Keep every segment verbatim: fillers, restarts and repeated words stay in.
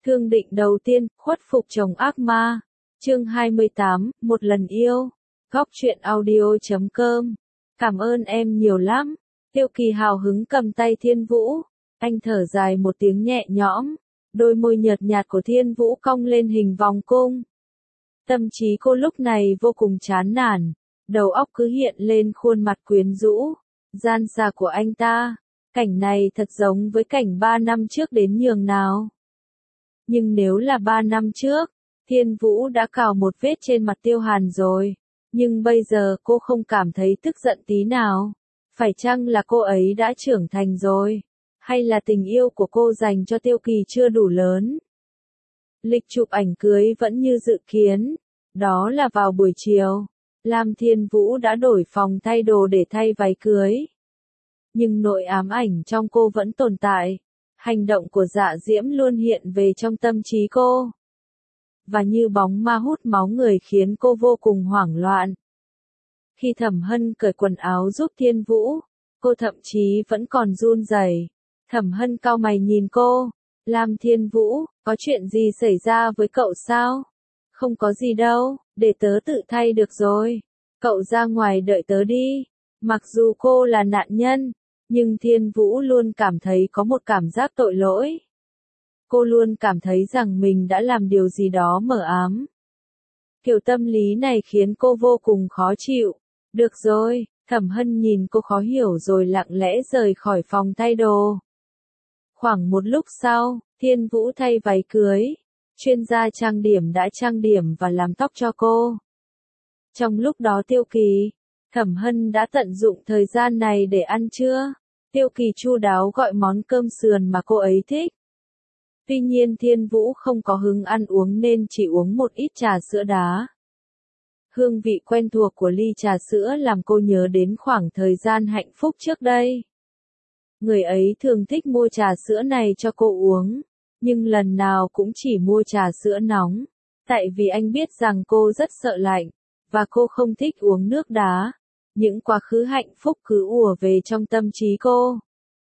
Thương định đầu tiên, khuất phục chồng ác ma. Chương hai mươi tám, một lần yêu. Góc truyện audio chấm com. Cảm ơn em nhiều lắm. Tiêu Kỳ hào hứng cầm tay Thiên Vũ. Anh thở dài một tiếng nhẹ nhõm. Đôi môi nhợt nhạt của Thiên Vũ cong lên hình vòng cung. Tâm trí cô lúc này vô cùng chán nản. Đầu óc cứ hiện lên khuôn mặt quyến rũ, gian xà của anh ta. Cảnh này thật giống với cảnh ba năm trước đến nhường nào. Nhưng nếu là ba năm trước, Thiên Vũ đã cào một vết trên mặt Tiêu Hàn rồi. Nhưng bây giờ cô không cảm thấy tức giận tí nào. Phải chăng là cô ấy đã trưởng thành rồi? Hay là tình yêu của cô dành cho Tiêu Kỳ chưa đủ lớn? Lịch chụp ảnh cưới vẫn như dự kiến. Đó là vào buổi chiều. Lam Thiên Vũ đã đổi phòng thay đồ để thay váy cưới. Nhưng nỗi ám ảnh trong cô vẫn tồn tại. Hành động của Dạ Diễm luôn hiện về trong tâm trí cô. Và như bóng ma hút máu người khiến cô vô cùng hoảng loạn. Khi Thẩm Hân cởi quần áo giúp Thiên Vũ, cô thậm chí vẫn còn run rẩy. Thẩm Hân cau mày nhìn cô. Lam Thiên Vũ, có chuyện gì xảy ra với cậu sao? Không có gì đâu, để tớ tự thay được rồi. Cậu ra ngoài đợi tớ đi. Mặc dù cô là nạn nhân, nhưng Thiên Vũ luôn cảm thấy có một cảm giác tội lỗi. Cô luôn cảm thấy rằng mình đã làm điều gì đó mờ ám. Kiểu tâm lý này khiến cô vô cùng khó chịu. Được rồi, Thẩm Hân nhìn cô khó hiểu rồi lặng lẽ rời khỏi phòng thay đồ. Khoảng một lúc sau, Thiên Vũ thay váy cưới. Chuyên gia trang điểm đã trang điểm và làm tóc cho cô. Trong lúc đó Tiêu Kỳ, Thẩm Hân đã tận dụng thời gian này để ăn trưa. Tiêu Kỳ chu đáo gọi món cơm sườn mà cô ấy thích. Tuy nhiên Thiên Vũ không có hứng ăn uống nên chỉ uống một ít trà sữa đá. Hương vị quen thuộc của ly trà sữa làm cô nhớ đến khoảng thời gian hạnh phúc trước đây. Người ấy thường thích mua trà sữa này cho cô uống, nhưng lần nào cũng chỉ mua trà sữa nóng, tại vì anh biết rằng cô rất sợ lạnh, và cô không thích uống nước đá. Những quá khứ hạnh phúc cứ ùa về trong tâm trí cô.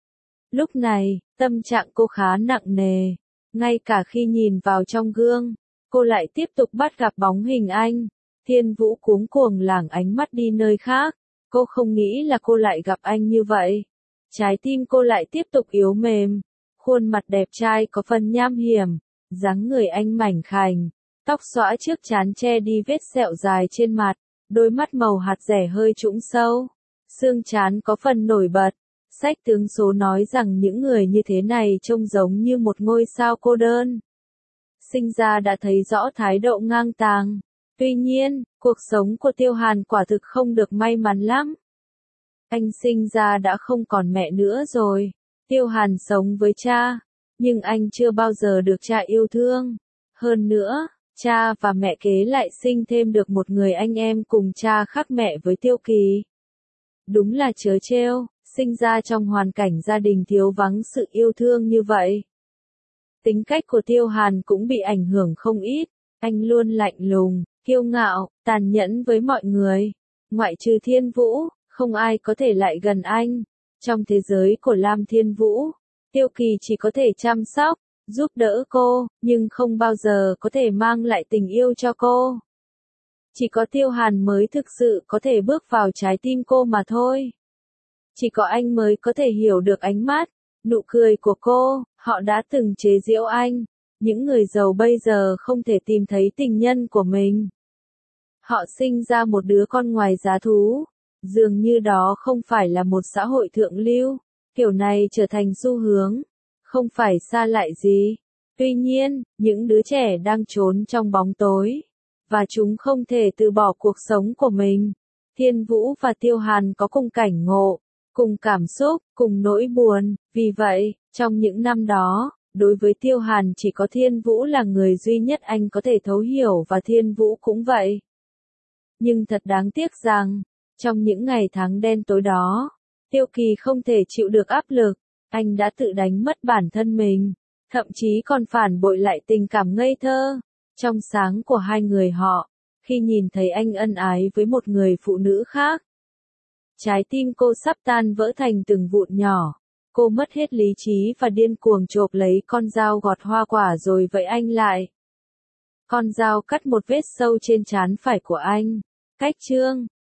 Lúc này, tâm trạng cô khá nặng nề. Ngay cả khi nhìn vào trong gương, cô lại tiếp tục bắt gặp bóng hình anh. Thiên Vũ cuống cuồng lảng ánh mắt đi nơi khác. Cô không nghĩ là cô lại gặp anh như vậy. Trái tim cô lại tiếp tục yếu mềm. Khuôn mặt đẹp trai có phần nham hiểm. Dáng người anh mảnh khảnh. Tóc xõa trước trán che đi vết sẹo dài trên mặt. Đôi mắt màu hạt dẻ hơi trũng sâu. Xương trán có phần nổi bật. Sách tướng số nói rằng những người như thế này trông giống như một ngôi sao cô đơn. Sinh ra đã thấy rõ thái độ ngang tàng. Tuy nhiên, cuộc sống của Tiêu Hàn quả thực không được may mắn lắm. Anh sinh ra đã không còn mẹ nữa rồi. Tiêu Hàn sống với cha, nhưng anh chưa bao giờ được cha yêu thương. Hơn nữa, cha và mẹ kế lại sinh thêm được một người anh em cùng cha khác mẹ với Tiêu Kỳ. Đúng là trớ trêu, sinh ra trong hoàn cảnh gia đình thiếu vắng sự yêu thương như vậy. Tính cách của Tiêu Hàn cũng bị ảnh hưởng không ít. Anh luôn lạnh lùng, kiêu ngạo, tàn nhẫn với mọi người. Ngoại trừ Thiên Vũ, không ai có thể lại gần anh. Trong thế giới của Lam Thiên Vũ, Tiêu Kỳ chỉ có thể chăm sóc, giúp đỡ cô, nhưng không bao giờ có thể mang lại tình yêu cho cô. Chỉ có Tiêu Hàn mới thực sự có thể bước vào trái tim cô mà thôi. Chỉ có anh mới có thể hiểu được ánh mắt, nụ cười của cô. Họ đã từng chế giễu anh. Những người giàu bây giờ không thể tìm thấy tình nhân của mình. Họ sinh ra một đứa con ngoài giá thú. Dường như đó không phải là một xã hội thượng lưu. Kiểu này trở thành xu hướng. Không phải xa lạ gì. Tuy nhiên, những đứa trẻ đang trốn trong bóng tối. Và chúng không thể từ bỏ cuộc sống của mình. Thiên Vũ và Tiêu Hàn có cùng cảnh ngộ, cùng cảm xúc, cùng nỗi buồn. Vì vậy, trong những năm đó, đối với Tiêu Hàn chỉ có Thiên Vũ là người duy nhất anh có thể thấu hiểu và Thiên Vũ cũng vậy. Nhưng thật đáng tiếc rằng, trong những ngày tháng đen tối đó, Tiêu Kỳ không thể chịu được áp lực, anh đã tự đánh mất bản thân mình, thậm chí còn phản bội lại tình cảm ngây thơ, trong sáng của hai người họ, khi nhìn thấy anh ân ái với một người phụ nữ khác. Trái tim cô sắp tan vỡ thành từng vụn nhỏ. Cô mất hết lý trí và điên cuồng chộp lấy con dao gọt hoa quả rồi vẫy anh lại. Con dao cắt một vết sâu trên trán phải của anh. Cách chương